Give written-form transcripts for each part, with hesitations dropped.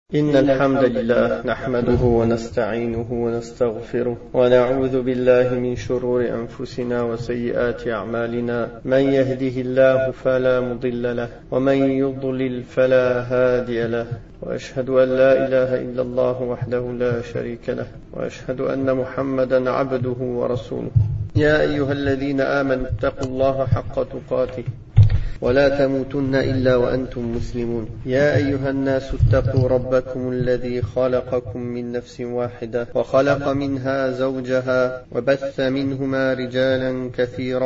إن الحمد لله نحمده ونستعينه ونستغفره ونعوذ بالله من شرور أنفسنا وسيئات أعمالنا من يهده الله فلا مضل له ومن يضلل فلا هادي له وأشهد أن لا إله إلا الله وحده لا شريك له وأشهد أن محمدا عبده ورسوله يا أيها الذين آمنوا اتقوا الله حق تقاته ولا تموتن إلا وأنتم مسلمون يا أيها الناس اتقوا ربكم الذي خلقكم من نفس واحدة وخلق منها زوجها وبث منهما رجالا كثيرا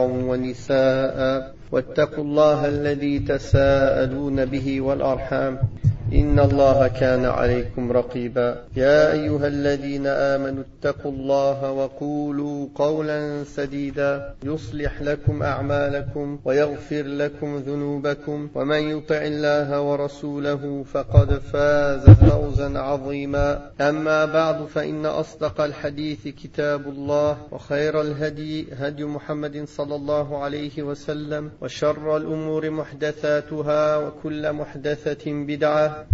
ونساء واتقوا الله الذي تساءلون به والأرحام إن الله كان عليكم رقيبا يا أيها الذين آمنوا اتقوا الله وقولوا قولا سديدا يصلح لكم أعمالكم ويغفر لكم ذنوبكم ومن يطع الله ورسوله فقد فاز فوزا عظيما أما بعد فإن أصدق الحديث كتاب الله وخير الهدي هدي محمد صلى الله عليه وسلم وشر الأمور محدثاتها وكل محدثة بدعة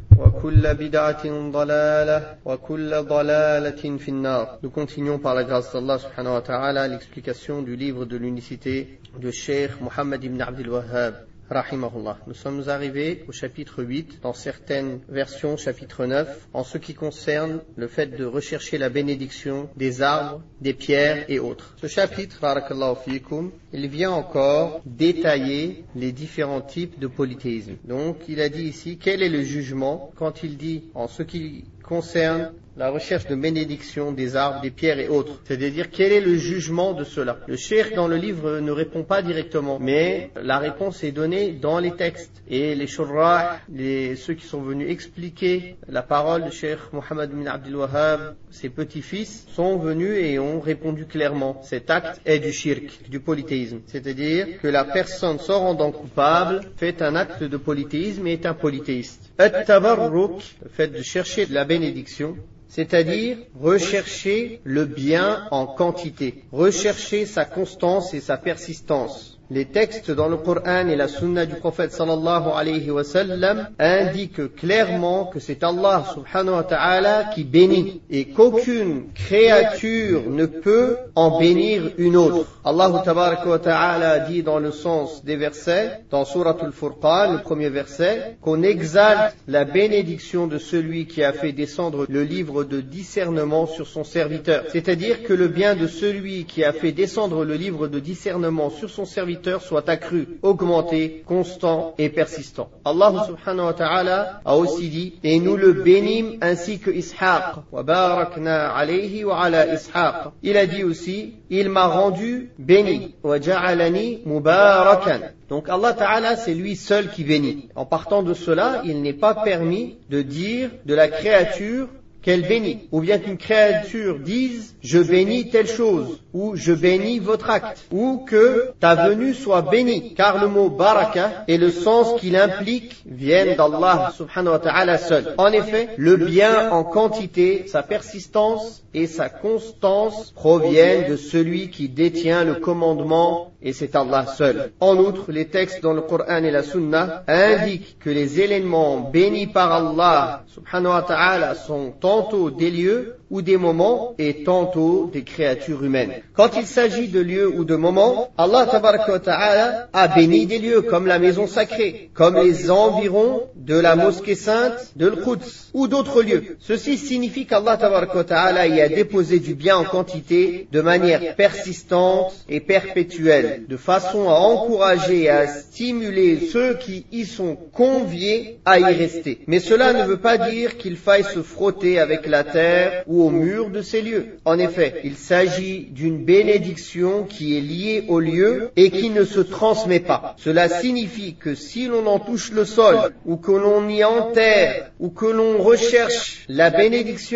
وكل بدعة ضلالة وكل ضلالة في النار. Nous continuons par la grâce d'Allah subhanahu wa ta'ala l'explication du livre de l'unicité de Cheikh Mohammed ibn Abdul Wahhab rahimahullah. Nous sommes arrivés au chapitre 8, dans certaines versions chapitre 9, en ce qui concerne le fait de rechercher la bénédiction des arbres, des pierres et autres. Ce chapitre, barakallahu fikum, il vient encore détailler les différents types de polythéisme. Donc, il a dit ici, quel est le jugement quand il dit, en ce qui concerne la recherche de bénédiction des arbres, des pierres et autres. C'est-à-dire, quel est le jugement de cela? Le cheikh dans le livre ne répond pas directement, mais la réponse est donnée dans les textes. Et les shurrah, ceux qui sont venus expliquer la parole de cheikh Mohammed ibn Abdul Wahhab, ses petits-fils, sont venus et ont répondu clairement. Cet acte est du shirk, du polythéisme. C'est-à-dire que la personne s'en rendant coupable fait un acte de polythéisme et est un polythéiste. At-tabarruk, le fait de chercher de la bénédiction, c'est-à-dire rechercher le bien en quantité, rechercher sa constance et sa persistance. Les textes dans le Coran et la Sunna du prophète sallallahu alayhi wa sallam indiquent clairement que c'est Allah subhanahu wa ta'ala qui bénit et qu'aucune créature ne peut en bénir une autre. Allah tabaraka wa ta'ala dit dans le sens des versets, dans Surat al-Furqan, le premier verset, qu'on exalte la bénédiction de celui qui a fait descendre le livre de discernement sur son serviteur. C'est-à-dire que le bien de celui qui a fait descendre le livre de discernement sur son serviteur soit accru, augmenté, constant et persistant. Allah subhanahu wa ta'ala a aussi dit, et nous le bénîmes ainsi que Ishaq, wa barakna alayhi wa ala Ishaq. Il a dit aussi, il m'a rendu béni, wa ja'alani mubarakan. Donc Allah Ta'ala, c'est lui seul qui bénit. En partant de cela, il n'est pas permis de dire de la créature qu'elle bénit, ou bien qu'une créature dise « je bénis telle chose » ou « je bénis votre acte » ou que ta venue soit bénie, car le mot « baraka » et le sens qu'il implique viennent d'Allah subhanahu wa ta'ala seul. En effet, le bien en quantité, sa persistance et sa constance proviennent de celui qui détient le commandement et c'est Allah seul. En outre, les textes dans le Coran et la Sunna indiquent que les éléments bénis par Allah subhanahu wa ta'ala sont tantôt des lieux ou des moments et tantôt des créatures humaines. Quand il s'agit de lieux ou de moments, Allah tabaraka wa ta'ala a béni des lieux comme la maison sacrée, comme les environs de la mosquée sainte de l'Quds ou d'autres lieux. Ceci signifie qu'Allah tabaraka wa ta'ala y a déposé du bien en quantité de manière persistante et perpétuelle, de façon à encourager et à stimuler ceux qui y sont conviés à y rester. Mais cela ne veut pas dire qu'il faille se frotter avec la terre ou au mur de ces lieux. En effet, il s'agit d'une bénédiction qui est liée au lieu et qui ne se transmet pas. Cela signifie que si l'on en touche le sol, ou que l'on y enterre, ou que l'on recherche la bénédiction,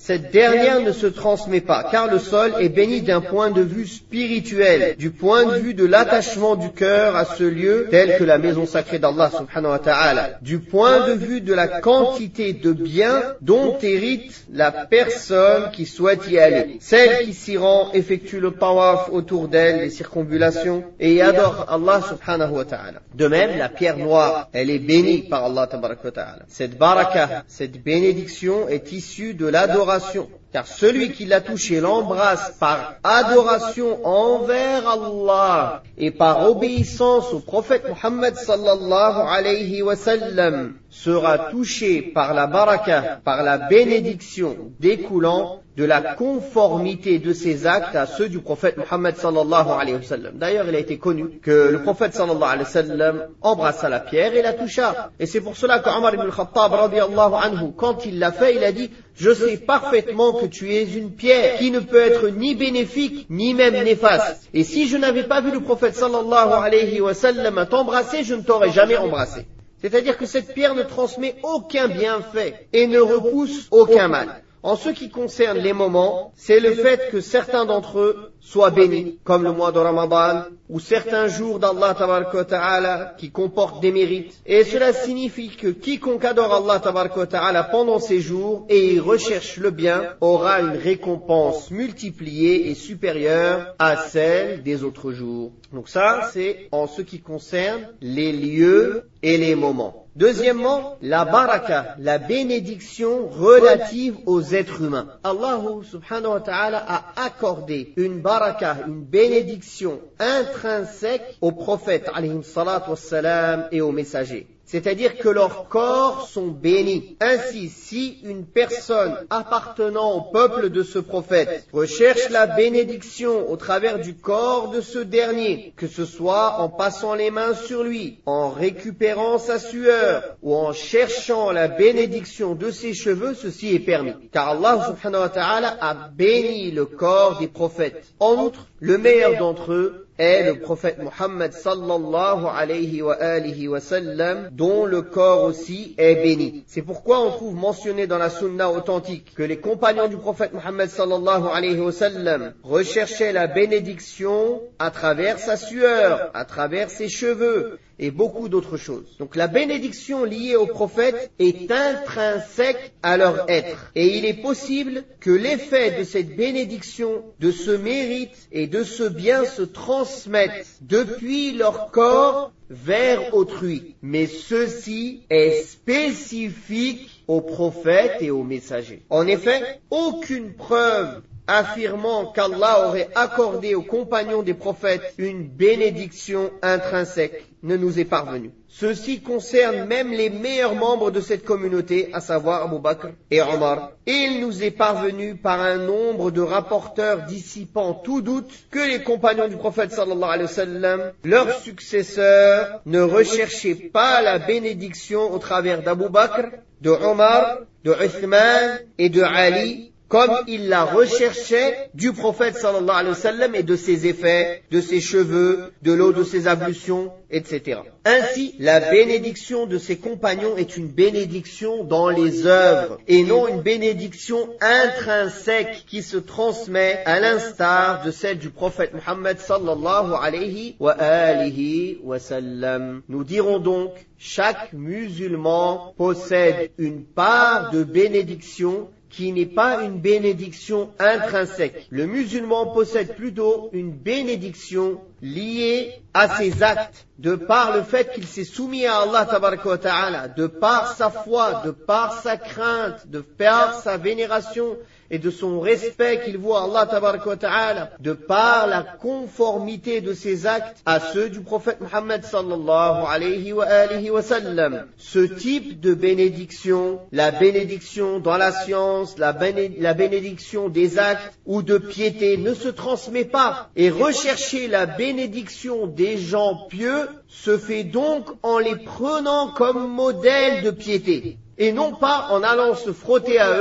cette dernière ne se transmet pas, car le sol est béni d'un point de vue spirituel, du point de vue de l'attachement du cœur à ce lieu, tel que la maison sacrée d'Allah subhanahu wa ta'ala, du point de vue de la quantité de biens dont hérite la personne qui souhaite y aller. Celle qui s'y rend effectue le tawaf autour d'elle, les circonvulations, et y adore Allah subhanahu wa ta'ala. De même, la pierre noire, elle est bénie par Allah tabaraka wa ta'ala. Cette baraka, cette bénédiction est issue de l'adoration, car celui qui l'a touché l'embrasse par adoration envers Allah et par obéissance au prophète Muhammad sallallahu alayhi wa sallam sera touché par la baraka, par la bénédiction découlant de la conformité de ses actes à ceux du prophète Muhammad sallallahu alayhi wa sallam. D'ailleurs, il a été connu que le prophète sallallahu alayhi wa sallam embrassa la pierre et la toucha. Et c'est pour cela qu'Omar ibn al-Khattab radiyallahu anhu, quand il l'a fait, il a dit: je sais parfaitement que tu es une pierre qui ne peut être ni bénéfique ni même néfaste. Et si je n'avais pas vu le prophète sallallahu alayhi wa sallam t'embrasser, je ne t'aurais jamais embrassé. C'est-à-dire que cette pierre ne transmet aucun bienfait et ne repousse aucun mal. En ce qui concerne les moments, c'est le fait que certains d'entre eux soient bénis, comme le mois de Ramadan, ou certains jours d'Allah tabaraka wa ta'ala qui comportent des mérites. Et cela signifie que quiconque adore Allah tabaraka wa ta'ala pendant ces jours et y recherche le bien, aura une récompense multipliée et supérieure à celle des autres jours. Donc ça, c'est en ce qui concerne les lieux et les moments. Deuxièmement, la baraka, la bénédiction relative aux êtres humains. Allah subhanahu wa ta'ala a accordé une baraka, une bénédiction intrinsèque aux prophètes alayhim salatu wassalam et aux messagers. C'est-à-dire que leurs corps sont bénis. Ainsi, si une personne appartenant au peuple de ce prophète recherche la bénédiction au travers du corps de ce dernier, que ce soit en passant les mains sur lui, en récupérant sa sueur ou en cherchant la bénédiction de ses cheveux, ceci est permis. Car Allah subhanahu wa ta'ala a béni le corps des prophètes. En outre, le meilleur d'entre eux est le prophète Muhammad sallallahu alayhi wa sallam, dont le corps aussi est béni. C'est pourquoi on trouve mentionné dans la sunna authentique que les compagnons du prophète Muhammad sallallahu alayhi wa sallam recherchaient la bénédiction à travers sa sueur, à travers ses cheveux et beaucoup d'autres choses. Donc la bénédiction liée au prophète est intrinsèque à leur être. Et il est possible que l'effet de cette bénédiction, de ce mérite et de ce bien se transmettent depuis leur corps vers autrui. Mais ceci est spécifique aux prophètes et aux messagers. En effet, aucune preuve affirmant qu'Allah aurait accordé aux compagnons des prophètes une bénédiction intrinsèque ne nous est parvenue. Ceci concerne même les meilleurs membres de cette communauté, à savoir Abu Bakr et Omar. Et il nous est parvenu par un nombre de rapporteurs dissipant tout doute que les compagnons du prophète sallallahu alayhi wa sallam, leurs successeurs, ne recherchaient pas la bénédiction au travers d'Abu Bakr, de Omar, de Uthman et de Ali, comme il la recherchait du prophète sallallahu alayhi wa sallam et de ses effets, de ses cheveux, de l'eau de ses ablutions, etc. Ainsi, la bénédiction de ses compagnons est une bénédiction dans les œuvres et non une bénédiction intrinsèque qui se transmet à l'instar de celle du prophète Muhammad sallallahu alayhi wa sallam. Nous dirons donc, chaque musulman possède une part de bénédiction qui n'est pas une bénédiction intrinsèque. Le musulman possède plutôt une bénédiction liée à ses actes, de par le fait qu'il s'est soumis à Allah tabaraka wa ta'ala, de par sa foi, de par sa crainte, de par sa vénération et de son respect qu'il voit à Allah tabaraka wa ta'ala, de par la conformité de ses actes à ceux du prophète Muhammad sallallahu alayhi wa sallam. Ce type de bénédiction, la bénédiction dans la science, la bénédiction des actes ou de piété ne se transmet pas. Et rechercher la bénédiction des gens pieux se fait donc en les prenant comme modèle de piété et non pas en allant se frotter à eux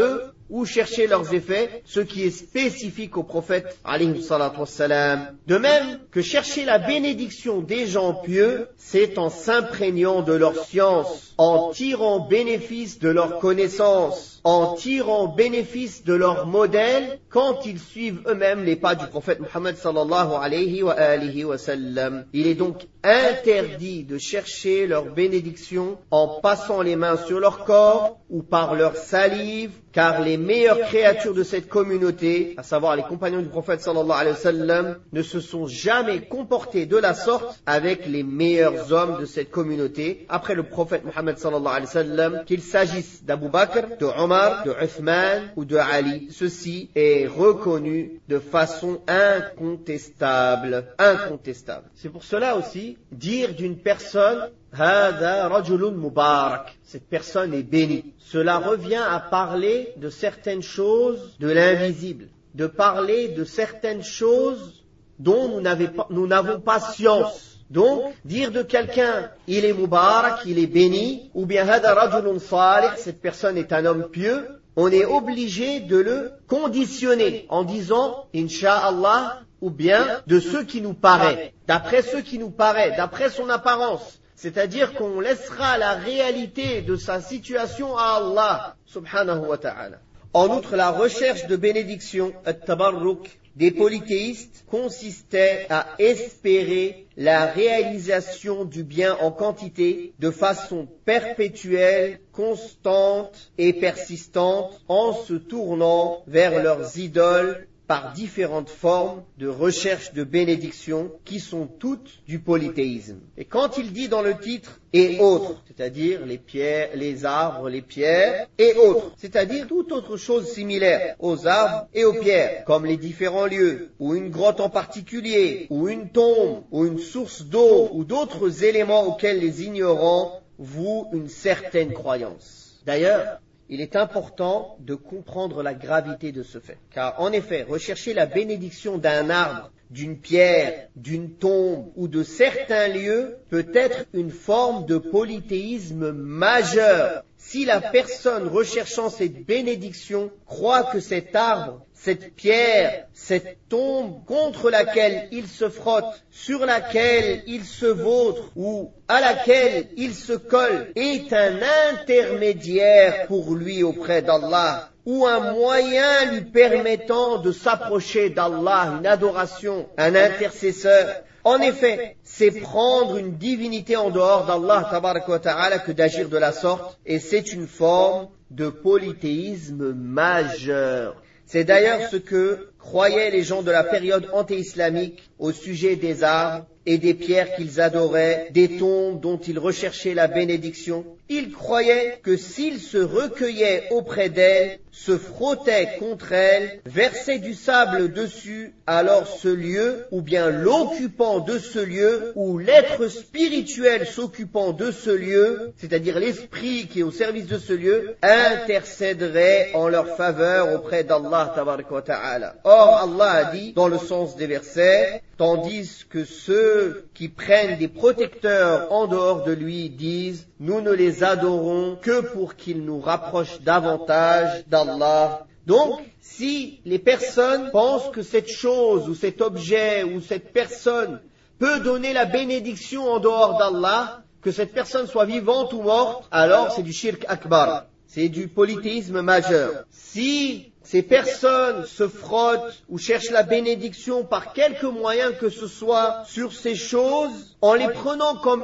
ou chercher leurs effets, ce qui est spécifique au prophète alayhi salatu wassalam. De même que chercher la bénédiction des gens pieux, c'est en s'imprégnant de leur science, en tirant bénéfice de leur connaissance, en tirant bénéfice de leur modèle, quand ils suivent eux-mêmes les pas du prophète Muhammad sallallahu alayhi wa alihi wa sallam. Il est donc interdit de chercher leur bénédiction en passant les mains sur leur corps ou par leur salive, car les meilleures créatures de cette communauté, à savoir les compagnons du prophète sallallahu alayhi wa sallam, ne se sont jamais comportés de la sorte avec les meilleurs hommes de cette communauté, après le prophète Muhammad sallallahu alayhi wa sallam, qu'il s'agisse d'Abu Bakr, de Omar, de Uthman ou de Ali. Ceci est reconnu de façon incontestable. Incontestable. C'est pour cela aussi, dire d'une personne Hada rajulun mubarak. Cette personne est bénie. Cela revient à parler de certaines choses de l'invisible, de parler de certaines choses dont nous n'avons pas science. Donc, dire de quelqu'un, il est mubarak, il est béni, ou bien hada rajulun salih, cette personne est un homme pieux, on est obligé de le conditionner en disant, Inch'Allah, ou bien de ce qui nous paraît, d'après ce qui nous paraît, d'après son apparence. C'est-à-dire qu'on laissera la réalité de sa situation à Allah, subhanahu wa ta'ala. En outre, la recherche de bénédiction, at-tabarruk, des polythéistes consistait à espérer la réalisation du bien en quantité de façon perpétuelle, constante et persistante en se tournant vers leurs idoles par différentes formes de recherche de bénédiction qui sont toutes du polythéisme. Et quand il dit dans le titre « et autres », c'est-à-dire les pierres, les arbres, les pierres, et autres, c'est-à-dire toute autre chose similaire aux arbres et aux pierres, comme les différents lieux, ou une grotte en particulier, ou une tombe, ou une source d'eau, ou d'autres éléments auxquels les ignorants vouent une certaine croyance. D'ailleurs, il est important de comprendre la gravité de ce fait. Car en effet, rechercher la bénédiction d'un arbre, d'une pierre, d'une tombe ou de certains lieux peut être une forme de polythéisme majeur. Si la personne recherchant cette bénédiction croit que cet arbre, cette pierre, cette tombe contre laquelle il se frotte, sur laquelle il se vautre ou à laquelle il se colle est un intermédiaire pour lui auprès d'Allah ou un moyen lui permettant de s'approcher d'Allah, une adoration, un intercesseur. En effet, c'est prendre une divinité en dehors d'Allah tabaraka wa ta'ala que d'agir de la sorte, et c'est une forme de polythéisme majeur. C'est d'ailleurs ce que croyaient les gens de la période anté-islamique au sujet des arbres et des pierres qu'ils adoraient, des tombes dont ils recherchaient la bénédiction. Ils croyaient que s'ils se recueillaient auprès d'elles, se frottaient contre elles, versaient du sable dessus, alors ce lieu, ou bien l'occupant de ce lieu, ou l'être spirituel s'occupant de ce lieu, c'est-à-dire l'esprit qui est au service de ce lieu, intercéderait en leur faveur auprès d'Allah tabaraka wa ta'ala. Or, Allah a dit, dans le sens des versets, tandis que ceux qui prennent des protecteurs en dehors de lui disent, nous ne les adorons que pour qu'ils nous rapprochent davantage d'Allah. Donc, si les personnes pensent que cette chose ou cet objet ou cette personne peut donner la bénédiction en dehors d'Allah, que cette personne soit vivante ou morte, alors c'est du shirk akbar, c'est du polythéisme majeur. Si ces personnes se frottent ou cherchent la bénédiction par quelque moyen que ce soit sur ces choses, en les prenant comme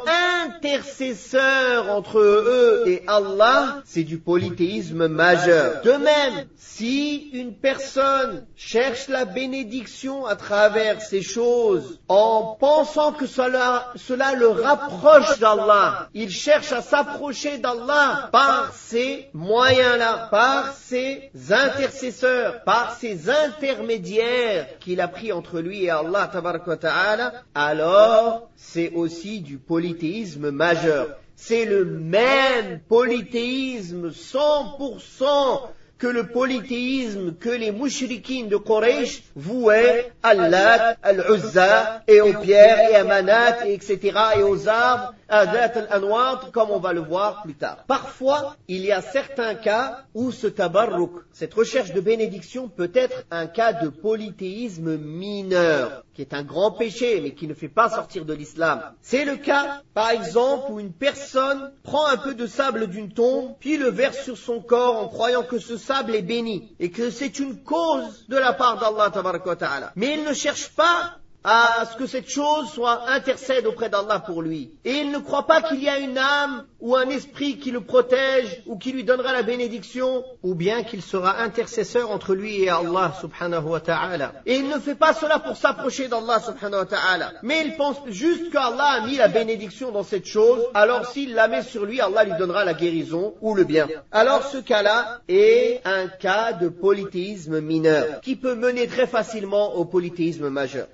intercesseurs entre eux et Allah, c'est du polythéisme majeur. De même, si une personne cherche la bénédiction à travers ces choses en pensant que cela le rapproche d'Allah, il cherche à s'approcher d'Allah par ces moyens-là, par ces intercesseurs, par ces intermédiaires qu'il a pris entre lui et Allah tabaraka wa ta'ala, alors c'est aussi du polythéisme majeur. C'est le même polythéisme 100% que le polythéisme que les mouchrikines de Quraysh vouaient à Lat, al-Uzza, et aux pierres, et à Manat, et etc., et aux arbres, à Dhat al-Anwat, comme on va le voir plus tard. Parfois, il y a certains cas où ce tabarruk, cette recherche de bénédiction, peut être un cas de polythéisme mineur, qui est un grand péché, mais qui ne fait pas sortir de l'islam. C'est le cas, par exemple, où une personne prend un peu de sable d'une tombe, puis le verse sur son corps en croyant que ce sable est béni, et que c'est une cause de la part d'Allah tabaraka wa ta'ala. Mais il ne cherche pas à ce que cette chose soit intercède auprès d'Allah pour lui. Et il ne croit pas qu'il y a une âme ou un esprit qui le protège ou qui lui donnera la bénédiction, ou bien qu'il sera intercesseur entre lui et Allah subhanahu wa ta'ala. Et il ne fait pas cela pour s'approcher d'Allah subhanahu wa ta'ala, mais il pense juste qu'Allah a mis la bénédiction dans cette chose, alors s'il la met sur lui, Allah lui donnera la guérison ou le bien. Alors ce cas-là est un cas de polythéisme mineur, qui peut mener très facilement au polythéisme majeur.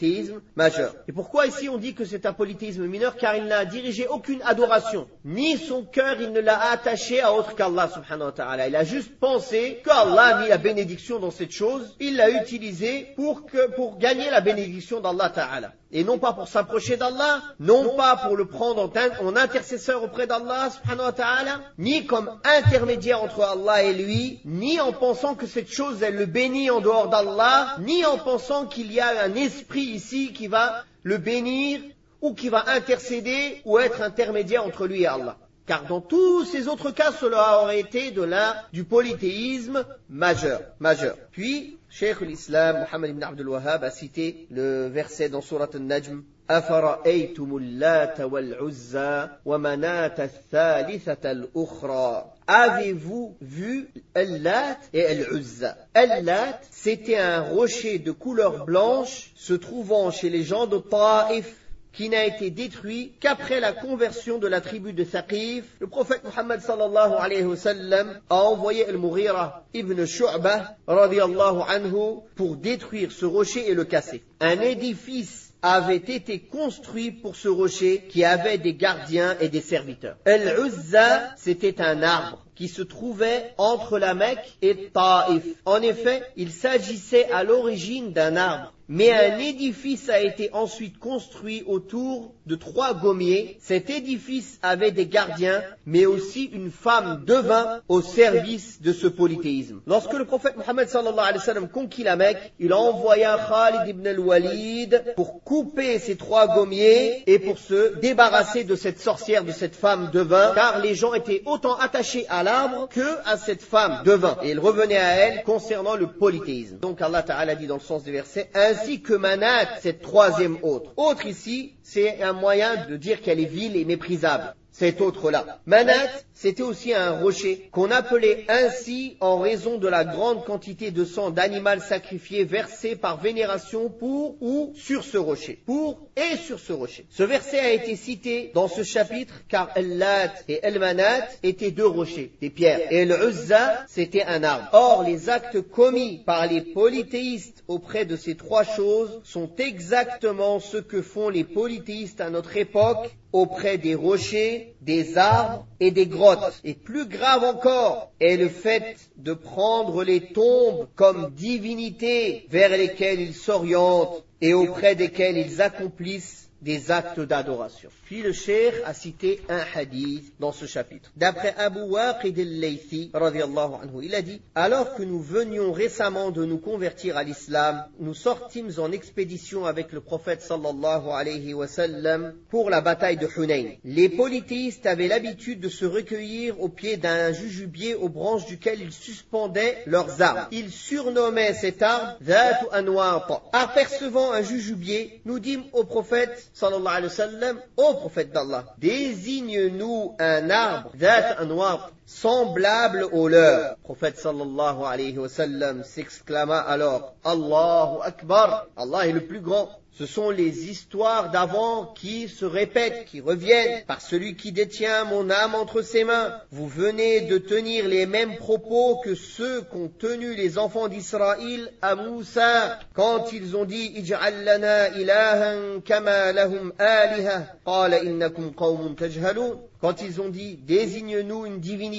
Et pourquoi ici on dit que c'est un polythéisme mineur? Car il n'a dirigé aucune adoration, ni son cœur il ne l'a attaché à autre qu'Allah subhanahu wa ta'ala. Il a juste pensé qu'Allah a mis la bénédiction dans cette chose, il l'a utilisé pour gagner la bénédiction d'Allah ta'ala. Et non pas pour s'approcher d'Allah, non pas pour le prendre en intercesseur auprès d'Allah subhanahu wa ta'ala, ni comme intermédiaire entre Allah et lui, ni en pensant que cette chose elle le bénit en dehors d'Allah, ni en pensant qu'il y a un esprit ici qui va le bénir ou qui va intercéder ou être intermédiaire entre lui et Allah. Car dans tous ces autres cas, cela aurait été du polythéisme majeur. Puis, Cheikh l'Islam, Muhammad ibn Abdul Wahhab, a cité le verset dans Surat Al-Najm, أَفَرَأَيْتُمُ اللَّاتَ وَالْعُزَّى وَمَنَاةَ الثَّالِثَةَ الْأُخْرَى. Avez-vous vu Al-Lat et Al-Uzza? Al-Lat, c'était un rocher de couleur blanche se trouvant chez les gens de Taif, qui n'a été détruit qu'après la conversion de la tribu de Thaqif. Le prophète Muhammad sallallahu alayhi wa sallam a envoyé Al-Mughira ibn Shu'bah radiyallahu anhu pour détruire ce rocher et le casser. Un édifice avait été construit pour ce rocher qui avait des gardiens et des serviteurs. Al-Uzza, c'était un arbre qui se trouvait entre la Mecque et Taif. En effet, il s'agissait à l'origine d'un arbre. Mais un édifice a été ensuite construit autour de 3 gommiers. Cet édifice avait des gardiens, mais aussi une femme devin au service de ce polythéisme. Lorsque le prophète Muhammad sallallahu alayhi wa sallam conquit la Mecque, il envoya Khalid ibn al-Walid pour couper ces 3 gommiers et pour se débarrasser de cette sorcière, de cette femme devin, car les gens étaient autant attachés à l'arbre que à cette femme devin. Et ils revenaient à elle concernant le polythéisme. Donc Allah Ta'ala dit dans le sens des versets, ainsi que Manat, cette 3e autre. Autre ici, c'est un moyen de dire qu'elle est vile et méprisable. Cet autre-là. Manat, c'était aussi un rocher qu'on appelait ainsi en raison de la grande quantité de sang d'animal sacrifié versé par vénération pour ou sur ce rocher. Pour et sur ce rocher. Ce verset a été cité dans ce chapitre car Al-Lat et Al-Manat étaient 2 rochers, des pierres. Et Al-Uzza, c'était un arbre. Or, les actes commis par les polythéistes auprès de ces 3 choses sont exactement ce que font les polythéistes à notre époque auprès des rochers, des arbres et des grottes. Et plus grave encore est le fait de prendre les tombes comme divinités vers lesquelles ils s'orientent et auprès desquelles ils accomplissent des actes d'adoration. Puis le cheikh a cité un hadith dans ce chapitre. D'après Abu Waqid al-Laythi, radiyallahu anhu, il a dit, alors que nous venions récemment de nous convertir à l'islam, nous sortîmes en expédition avec le prophète sallallahu alayhi wa sallam pour la bataille de Hunayn. Les polythéistes avaient l'habitude de se recueillir au pied d'un jujubier aux branches duquel ils suspendaient leurs armes. Ils surnommaient cet arbre Dhatu Anwat. Apercevant un jujubier, nous dîmes au prophète sallallahu alayhi wa sallam, ô prophète d'Allah, désigne-nous un arbre, Dhat Anwat, semblable au leur. Le prophète sallallahu alayhi wa sallam s'exclama alors, Allahu Akbar, Allah est le plus grand. Ce sont les histoires d'avant qui se répètent, qui reviennent. Par celui qui détient mon âme entre ses mains, vous venez de tenir les mêmes propos que ceux qu'ont tenus les enfants d'Israël à Moussa, quand ils ont dit Ij'al lana ilahan kama lahum aliha, qala innakum qawmun tajhalun. Quand ils ont dit désigne-nous une divinité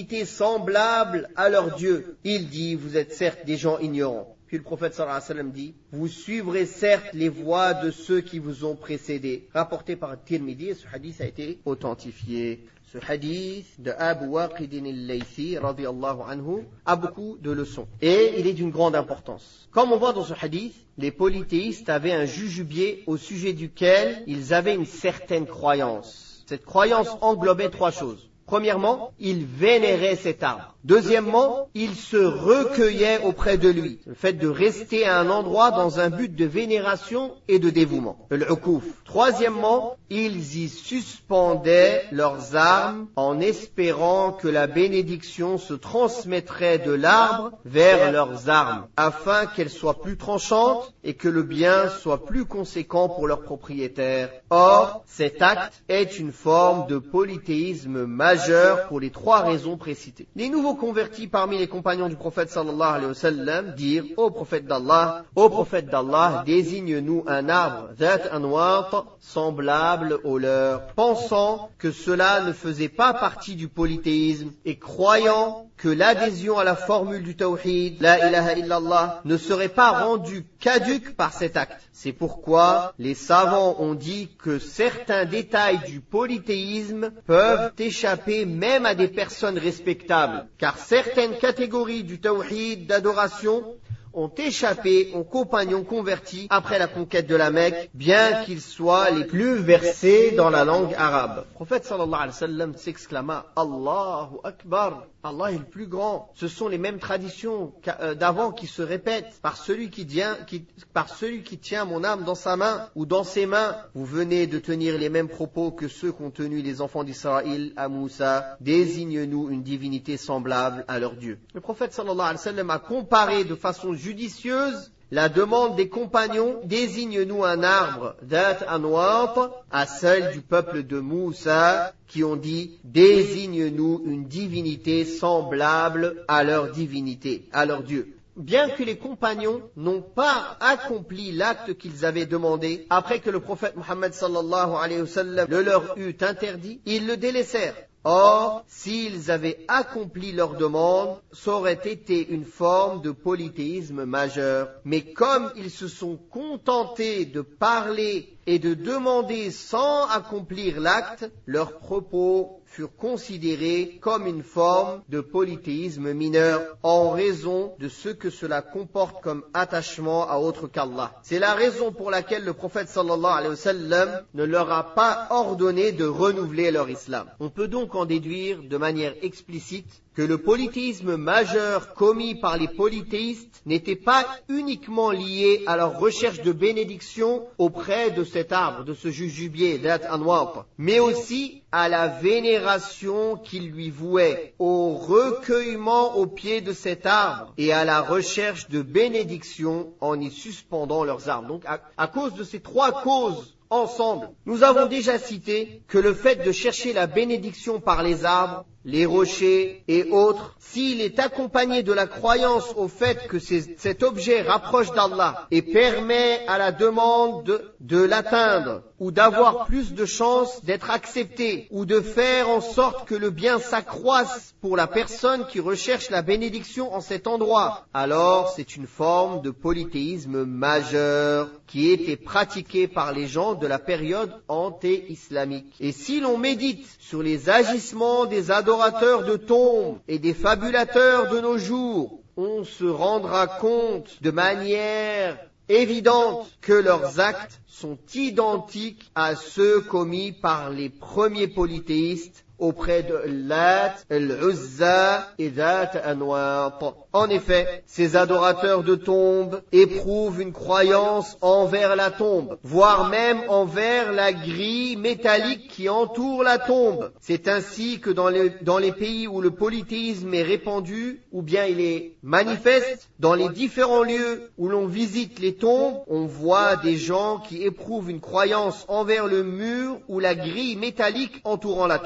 divinités semblables à leur Dieu. Il dit, vous êtes certes des gens ignorants. Puis le prophète sallallahu alayhi wa sallam dit, vous suivrez certes les voies de ceux qui vous ont précédés. Rapporté par Tirmidhi, ce hadith a été authentifié. Ce hadith de Abu Waqidin al-Laythi, radiyallahu anhu, a beaucoup de leçons. Et il est d'une grande importance. Comme on voit dans ce hadith, les polythéistes avaient un jujubier au sujet duquel ils avaient une certaine croyance. Cette croyance englobait trois choses. Premièrement, ils vénéraient cet arbre. Deuxièmement, ils se recueillaient auprès de lui. Le fait de rester à un endroit dans un but de vénération et de dévouement. Al-Uquf. Troisièmement, ils y suspendaient leurs armes en espérant que la bénédiction se transmettrait de l'arbre vers leurs armes, afin qu'elles soient plus tranchantes et que le bien soit plus conséquent pour leurs propriétaires. Or, cet acte est une forme de polythéisme majeur pour les trois raisons précitées. Les nouveaux convertis parmi les compagnons du prophète sallallahu alayhi wa sallam dirent ô prophète d'Allah, désigne-nous un arbre, dhat anwat, semblable au leur, pensant que cela ne faisait pas partie du polythéisme et croyant que l'adhésion à la formule du tawhid, la ilaha illallah, ne serait pas rendue caduque par cet acte. C'est pourquoi les savants ont dit que certains détails du polythéisme peuvent échapper même à des personnes respectables, car certaines catégories du tawhid d'adoration ont échappé aux compagnons convertis après la conquête de la Mecque, bien qu'ils soient les plus versés dans la langue arabe. Le prophète sallallahu alayhi wa sallam s'exclama « Allahu Akbar » Allah est le plus grand. Ce sont les mêmes traditions d'avant qui se répètent. Par celui qui tient mon âme dans sa main ou dans ses mains, vous venez de tenir les mêmes propos que ceux qu'ont tenus les enfants d'Israël à Moussa. Désigne-nous une divinité semblable à leur Dieu. Le prophète sallallahu alayhi wa sallam a comparé de façon judicieuse la demande des compagnons, désigne-nous un arbre, dhat anwat, à celle du peuple de Moussa, qui ont dit, désigne-nous une divinité semblable à leur divinité, à leur Dieu. Bien que les compagnons n'ont pas accompli l'acte qu'ils avaient demandé, après que le prophète Muhammad sallallahu alayhi wa sallam le leur eut interdit, ils le délaissèrent. Or, s'ils avaient accompli leur demande, ça aurait été une forme de polythéisme majeur. Mais comme ils se sont contentés de parler et de demander sans accomplir l'acte, leurs propos furent considérés comme une forme de polythéisme mineur en raison de ce que cela comporte comme attachement à autre qu'Allah. C'est la raison pour laquelle le prophète sallallahu alayhi wa sallam ne leur a pas ordonné de renouveler leur islam. On peut donc en déduire de manière explicite que le polythéisme majeur commis par les polythéistes n'était pas uniquement lié à leur recherche de bénédiction auprès de cet arbre, de ce jujubier, dhat anwat, mais aussi à la vénération qu'ils lui vouaient, au recueillement au pied de cet arbre et à la recherche de bénédiction en y suspendant leurs armes. Donc à cause de ces trois causes ensemble, nous avons déjà cité que le fait de chercher la bénédiction par les arbres, les rochers et autres, s'il est accompagné de la croyance au fait que cet objet rapproche d'Allah et permet à la demande de l'atteindre ou d'avoir plus de chances d'être accepté ou de faire en sorte que le bien s'accroisse pour la personne qui recherche la bénédiction en cet endroit, alors c'est une forme de polythéisme majeur qui était pratiquée par les gens de la période anté-islamique. Et si l'on médite sur les agissements des adorateurs de tombes et des fabulateurs de nos jours, on se rendra compte de manière évidente que leurs actes sont identiques à ceux commis par les premiers polythéistes auprès de Lat, Al-Uzza et Dhat Anwat. En effet, ces adorateurs de tombes éprouvent une croyance envers la tombe, voire même envers la grille métallique qui entoure la tombe. C'est ainsi que dans les pays où le polythéisme est répandu, ou bien il est manifeste, dans les différents lieux où l'on visite les tombes, on voit des gens qui éprouvent une croyance envers le mur ou la grille métallique entourant la tombe.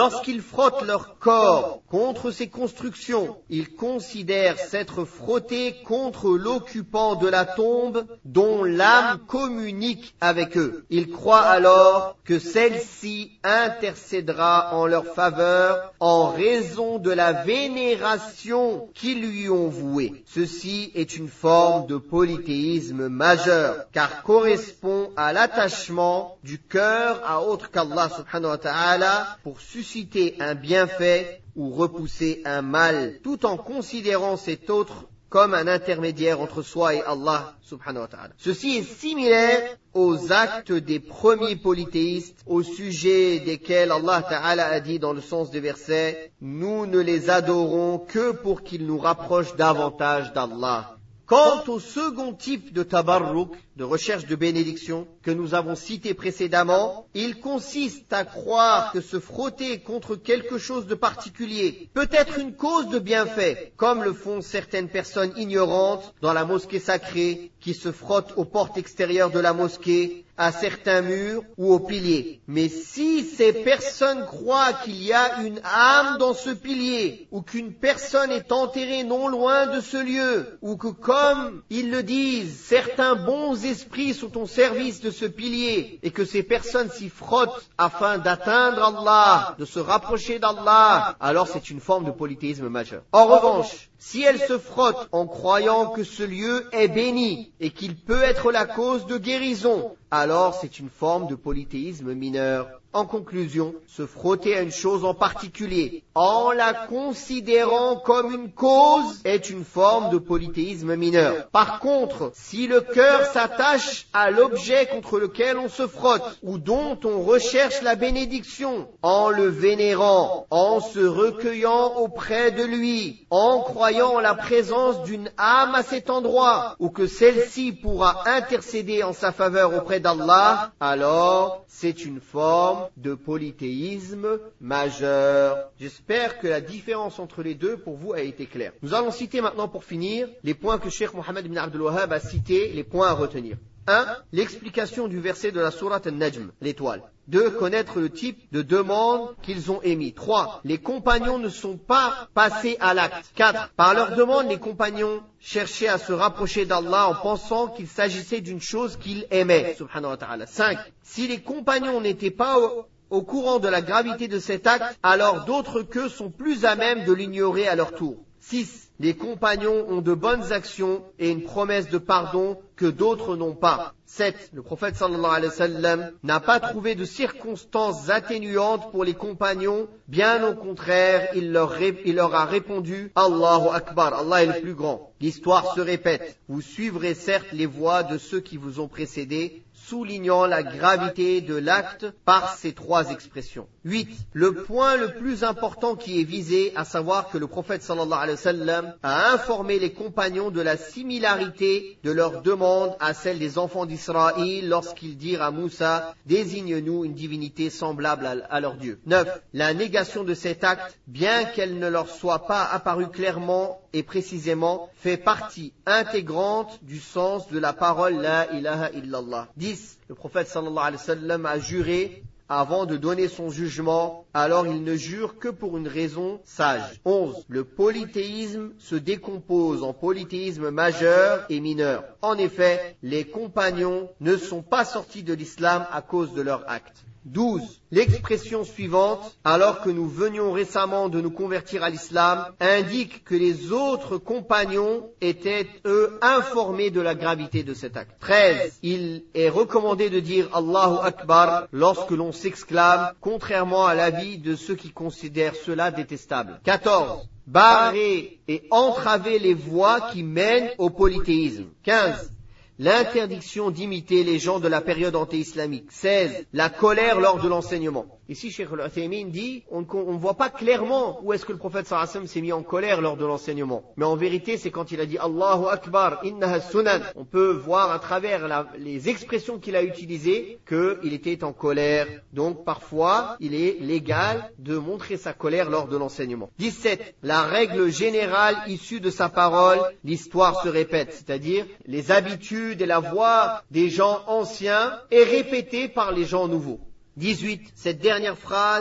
lorsqu'ils frottent leur corps contre ces constructions, ils considèrent s'être frottés contre l'occupant de la tombe dont l'âme communique avec eux. Ils croient alors que celle-ci intercédera en leur faveur en raison de la vénération qu'ils lui ont vouée. Ceci est une forme de polythéisme majeur, car correspond à l'attachement du cœur à autre qu'Allah subhanahu wa ta'ala pour susciter un bienfait ou repousser un mal, tout en considérant cet autre comme un intermédiaire entre soi et Allah subhanahu wa ta'ala. Ceci est similaire aux actes des premiers polythéistes au sujet desquels Allah ta'ala a dit dans le sens des versets « Nous ne les adorons que pour qu'ils nous rapprochent davantage d'Allah ». Quant au second type de tabarruk, de recherche de bénédiction, que nous avons cité précédemment, il consiste à croire que se frotter contre quelque chose de particulier peut être une cause de bienfait, comme le font certaines personnes ignorantes dans la mosquée sacrée qui se frottent aux portes extérieures de la mosquée, à certains murs ou aux piliers. Mais si ces personnes croient qu'il y a une âme dans ce pilier, ou qu'une personne est enterrée non loin de ce lieu, ou que comme ils le disent, certains bons esprits sont au service de ce pilier, et que ces personnes s'y frottent afin d'atteindre Allah, de se rapprocher d'Allah, alors c'est une forme de polythéisme majeur. En revanche, si elles se frottent en croyant que ce lieu est béni et qu'il peut être la cause de guérison, alors c'est une forme de polythéisme mineur. En conclusion, se frotter à une chose en particulier, en la considérant comme une cause, est une forme de polythéisme mineur. Par contre, si le cœur s'attache à l'objet contre lequel on se frotte, ou dont on recherche la bénédiction, en le vénérant, en se recueillant auprès de lui, en croyant en la présence d'une âme à cet endroit, ou que celle-ci pourra intercéder en sa faveur auprès d'Allah, alors c'est une forme de polythéisme majeur. J'espère que la différence entre les deux pour vous a été claire. Nous allons citer maintenant pour finir les points que Cheikh Mohammed ibn Abdul Wahhab a cités, les points à retenir. 1. L'explication du verset de la sourate An-Najm, l'étoile. 2. Connaître le type de demande qu'ils ont émis. 3. Les compagnons ne sont pas passés à l'acte. 4. Par leur demande, les compagnons cherchaient à se rapprocher d'Allah en pensant qu'il s'agissait d'une chose qu'ils aimaient. Subhanahu wa ta'ala. 5. Si les compagnons n'étaient pas au courant de la gravité de cet acte, alors d'autres qu'eux sont plus à même de l'ignorer à leur tour. 6. Les compagnons ont de bonnes actions et une promesse de pardon que d'autres n'ont pas. 7. Le prophète sallallahu alayhi wa sallam n'a pas trouvé de circonstances atténuantes pour les compagnons. Bien au contraire, il leur a répondu « Allahu Akbar, Allah est le plus grand ». L'histoire se répète. Vous suivrez certes les voies de ceux qui vous ont précédés, soulignant la gravité de l'acte par ces trois expressions. 8. Le point le plus important qui est visé, à savoir que le prophète sallallahu alayhi wa sallam a informé les compagnons de la similarité de leur demande à celle des enfants d'Israël lorsqu'ils dirent à Moussa « Désigne-nous une divinité semblable à leur Dieu ». 9. La négation de cet acte, bien qu'elle ne leur soit pas apparue clairement et précisément, fait partie intégrante du sens de la parole « La ilaha illallah ». 10. Le prophète sallallahu alayhi wa sallam a juré avant de donner son jugement, alors il ne jure que pour une raison sage. 11. Le polythéisme se décompose en polythéisme majeur et mineur. En effet, les compagnons ne sont pas sortis de l'islam à cause de leur acte. 12. L'expression suivante, alors que nous venions récemment de nous convertir à l'islam, indique que les autres compagnons étaient, eux, informés de la gravité de cet acte. 13. Il est recommandé de dire Allahu Akbar lorsque l'on s'exclame, contrairement à l'avis de ceux qui considèrent cela détestable. 14. Barrer et entraver les voies qui mènent au polythéisme. 15. L'interdiction d'imiter les gens de la période anté-islamique. 16. La colère lors de l'enseignement. Ici, Cheikh Al-Uthaymin dit, on ne voit pas clairement où est-ce que le prophète sallallahu alayhi wa sallam s'est mis en colère lors de l'enseignement. Mais en vérité, c'est quand il a dit Allahu Akbar, innaha sunan. On peut voir à travers les expressions qu'il a utilisées qu'il était en colère. Donc, parfois, il est légal de montrer sa colère lors de l'enseignement. 17. La règle générale issue de sa parole, l'histoire se répète. C'est-à-dire, les habitudes et la voix des gens anciens est répétée par les gens nouveaux. 18. Cette dernière phrase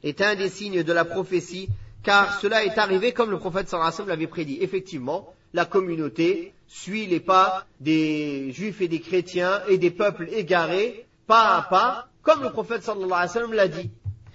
est un des signes de la prophétie, car cela est arrivé comme le prophète sallallahu alayhi wa sallam l'avait prédit. Effectivement, la communauté suit les pas des juifs et des chrétiens et des peuples égarés, pas à pas, comme le prophète sallallahu alayhi wa sallam l'a dit.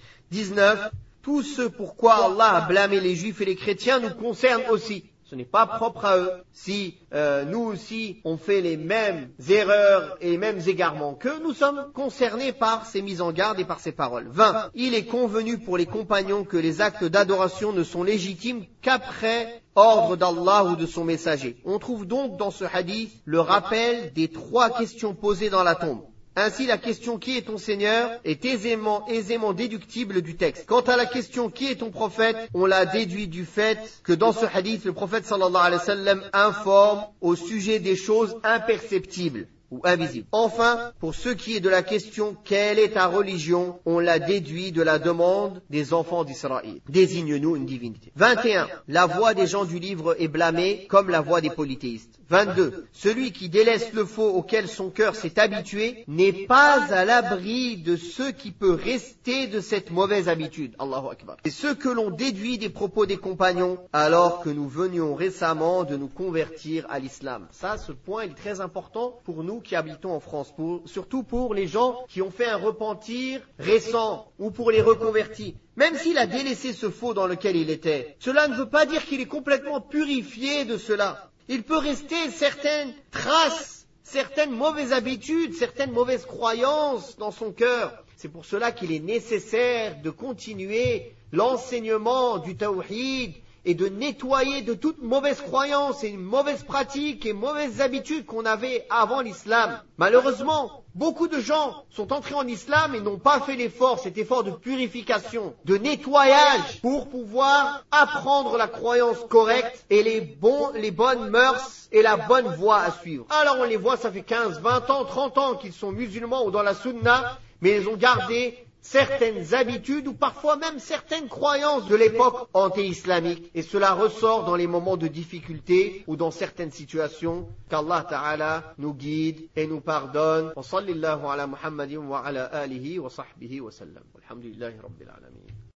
19. Tout ce pourquoi Allah a blâmé les juifs et les chrétiens nous concerne aussi. Ce n'est pas propre à eux. Si nous aussi on fait les mêmes erreurs et les mêmes égarements qu'eux, nous sommes concernés par ces mises en garde et par ces paroles. 20. Il est convenu pour les compagnons que les actes d'adoration ne sont légitimes qu'après ordre d'Allah ou de son messager. On trouve donc dans ce hadith le rappel des 3 questions posées dans la tombe. Ainsi, la question « Qui est ton Seigneur ?» est aisément déductible du texte. Quant à la question « Qui est ton prophète ?» on l'a déduit du fait que dans ce hadith, le prophète sallallahu alayhi wa sallam informe au sujet des choses imperceptibles ou invisibles. Enfin, pour ce qui est de la question « Quelle est ta religion ?» on l'a déduit de la demande des enfants d'Israël. Désigne-nous une divinité. 21. La voix des gens du livre est blâmée comme la voix des polythéistes. 22. Celui qui délaisse le faux auquel son cœur s'est habitué n'est pas à l'abri de ce qui peut rester de cette mauvaise habitude. Allahu Akbar. C'est ce que l'on déduit des propos des compagnons alors que nous venions récemment de nous convertir à l'islam. Ça, ce point est très important pour nous qui habitons en France, surtout pour les gens qui ont fait un repentir récent ou pour les reconvertis. Même s'il a délaissé ce faux dans lequel il était, cela ne veut pas dire qu'il est complètement purifié de cela. Il peut rester certaines traces, certaines mauvaises habitudes, certaines mauvaises croyances dans son cœur. C'est pour cela qu'il est nécessaire de continuer l'enseignement du tawhid et de nettoyer de toute mauvaise croyance et mauvaise pratique et mauvaises habitudes qu'on avait avant l'islam. Malheureusement, beaucoup de gens sont entrés en islam et n'ont pas fait cet effort de purification, de nettoyage pour pouvoir apprendre la croyance correcte et les bonnes mœurs et la bonne voie à suivre. Alors on les voit, ça fait 15, 20 ans, 30 ans qu'ils sont musulmans ou dans la sunna, mais ils ont gardé certaines habitudes ou parfois même certaines croyances de l'époque anti-islamique. Et cela ressort dans les moments de difficulté ou dans certaines situations. Qu'Allah Ta'ala nous guide et nous pardonne. Wa sallallahu ala Muhammadin wa ala alihi wa sahbihi wa sallam. Alhamdulillahi rabbil alamin.